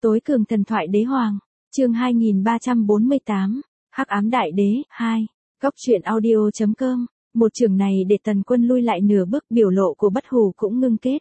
Tối cường thần thoại đế hoàng, chương 2348, Hắc ám đại đế, 2, Góc truyện audio.com, một trường này để Tần Quân lui lại nửa bước, biểu lộ của Bất Hủ cũng ngưng kết.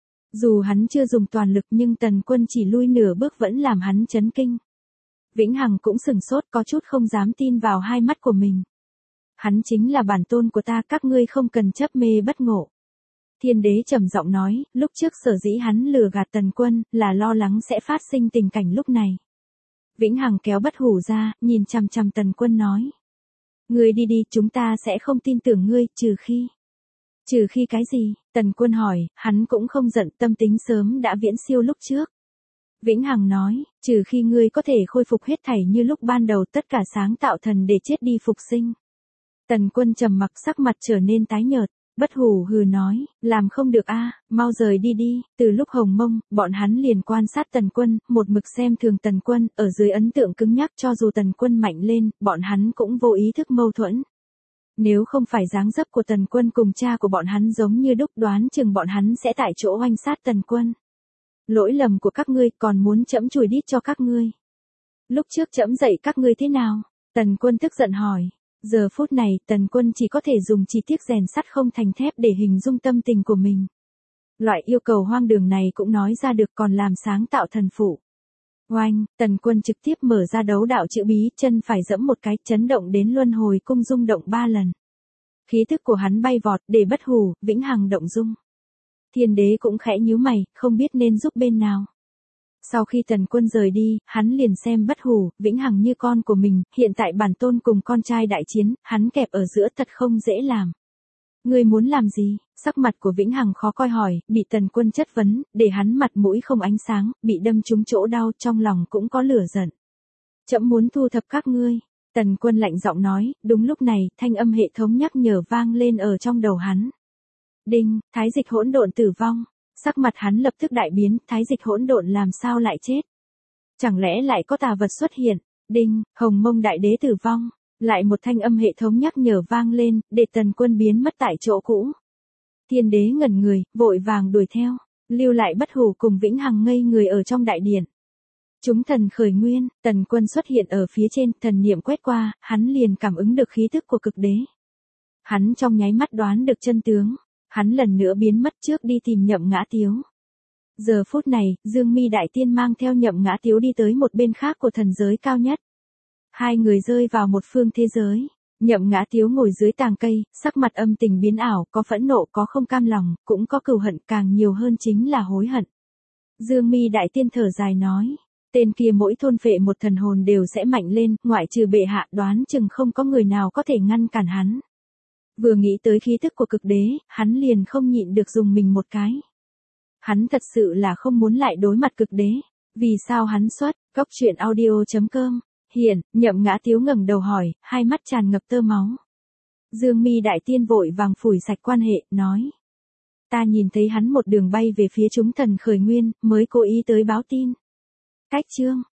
Dù hắn chưa dùng toàn lực nhưng Tần Quân chỉ lui nửa bước vẫn làm hắn chấn kinh. Vĩnh Hằng cũng sửng sốt, có chút không dám tin vào hai mắt của mình. Hắn chính là bản tôn của ta, các ngươi không cần chấp mê bất ngộ. Thiên đế trầm giọng nói, lúc trước sở dĩ hắn lừa gạt Tần Quân, là lo lắng sẽ phát sinh tình cảnh lúc này. Vĩnh Hằng kéo Bất Hủ ra, nhìn chằm chằm Tần Quân nói. Ngươi đi đi, chúng ta sẽ không tin tưởng ngươi, trừ khi... Trừ khi cái gì? Tần Quân hỏi, hắn cũng không giận, tâm tính sớm đã viễn siêu lúc trước. Vĩnh Hằng nói, trừ khi ngươi có thể khôi phục hết thảy như lúc ban đầu, tất cả sáng tạo thần để chết đi phục sinh. Tần Quân trầm mặc, sắc mặt trở nên tái nhợt. Bất Hủ hừ nói, làm không được a, mau rời đi đi. Từ lúc Hồng Mông, bọn hắn liền quan sát Tần Quân, một mực xem thường Tần Quân, ở dưới ấn tượng cứng nhắc, cho dù Tần Quân mạnh lên, bọn hắn cũng vô ý thức mâu thuẫn. Nếu không phải dáng dấp của Tần Quân cùng cha của bọn hắn giống như đúc, đoán chừng bọn hắn sẽ tại chỗ oanh sát Tần Quân. Lỗi lầm của các ngươi, còn muốn trẫm chùi đít cho các ngươi. Lúc trước trẫm dạy các ngươi thế nào? Tần Quân tức giận hỏi. Giờ phút này, Tần Quân chỉ có thể dùng chi tiết rèn sắt không thành thép để hình dung tâm tình của mình. Loại yêu cầu hoang đường này cũng nói ra được, còn làm sáng tạo thần phụ. Oanh, Tần Quân trực tiếp mở ra đấu đạo chữ bí, chân phải giẫm một cái, chấn động đến luân hồi cung rung động 3 lần. Khí thức của hắn bay vọt, để Bất Hủ, Vĩnh Hằng động dung. Thiên đế cũng khẽ nhíu mày, không biết nên giúp bên nào. Sau khi Tần Quân rời đi, hắn liền xem Bất Hủ, Vĩnh Hằng như con của mình, hiện tại bản tôn cùng con trai đại chiến, hắn kẹp ở giữa thật không dễ làm. Ngươi muốn làm gì? Sắc mặt của Vĩnh Hằng khó coi hỏi, bị Tần Quân chất vấn, để hắn mặt mũi không ánh sáng, bị đâm trúng chỗ đau, trong lòng cũng có lửa giận. Trẫm muốn thu thập các ngươi. Tần Quân lạnh giọng nói, đúng lúc này, thanh âm hệ thống nhắc nhở vang lên ở trong đầu hắn. Đinh, Thái Dịch Hỗn Độn tử vong. Sắc mặt hắn lập tức đại biến, Thái Dịch Hỗn Độn làm sao lại chết? Chẳng lẽ lại có tà vật xuất hiện? Đinh, Hồng Mông đại đế tử vong. Lại một thanh âm hệ thống nhắc nhở vang lên, để Tần Quân biến mất tại chỗ cũ. Thiên đế ngẩn người, vội vàng đuổi theo, lưu lại Bất Hủ cùng Vĩnh Hằng ngây người ở trong đại điện. Chúng thần khởi nguyên, Tần Quân xuất hiện ở phía trên, thần niệm quét qua, hắn liền cảm ứng được khí tức của cực đế. Hắn trong nháy mắt đoán được chân tướng. Hắn lần nữa biến mất, trước đi tìm Nhậm Ngã Tiếu. Giờ phút này, Dương Mi Đại Tiên mang theo Nhậm Ngã Tiếu đi tới một bên khác của thần giới cao nhất. Hai người rơi vào một phương thế giới. Nhậm Ngã Tiếu ngồi dưới tàng cây, sắc mặt âm tình biến ảo, có phẫn nộ, có không cam lòng, cũng có cừu hận, càng nhiều hơn chính là hối hận. Dương Mi Đại Tiên thở dài nói, tên kia mỗi thôn phệ một thần hồn đều sẽ mạnh lên, ngoại trừ bệ hạ, đoán chừng không có người nào có thể ngăn cản hắn. Vừa nghĩ tới khí thức của cực đế, hắn liền không nhịn được dùng mình một cái. Hắn thật sự là không muốn lại đối mặt cực đế. Vì sao hắn xuất? Góc truyện audio.com. Hiện, Nhậm Ngã Tiếu ngẩng đầu hỏi, hai mắt tràn ngập tơ máu. Dương Mi Đại Tiên vội vàng phủi sạch quan hệ, nói. Ta nhìn thấy hắn một đường bay về phía chúng thần khởi nguyên, mới cố ý tới báo tin. Cách chương.